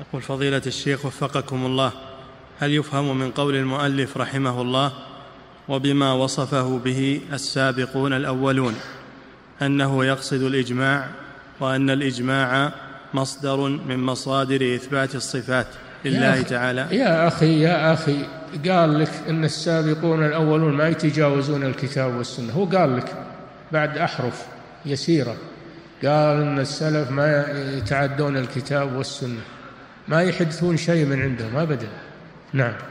يقول فضيلة الشيخ وفقكم الله، هل يفهم من قول المؤلف رحمه الله وبما وصفه به السابقون الأولون أنه يقصد الإجماع، وأن الإجماع مصدر من مصادر إثبات الصفات لله تعالى؟ يا أخي قال لك إن السابقون الأولون ما يتجاوزون الكتاب والسنة، هو قال لك بعد أحرف يسيرة، قال إن السلف ما يتعدون الكتاب والسنة، ما يحدثون شيء من عندهم أبدا. نعم.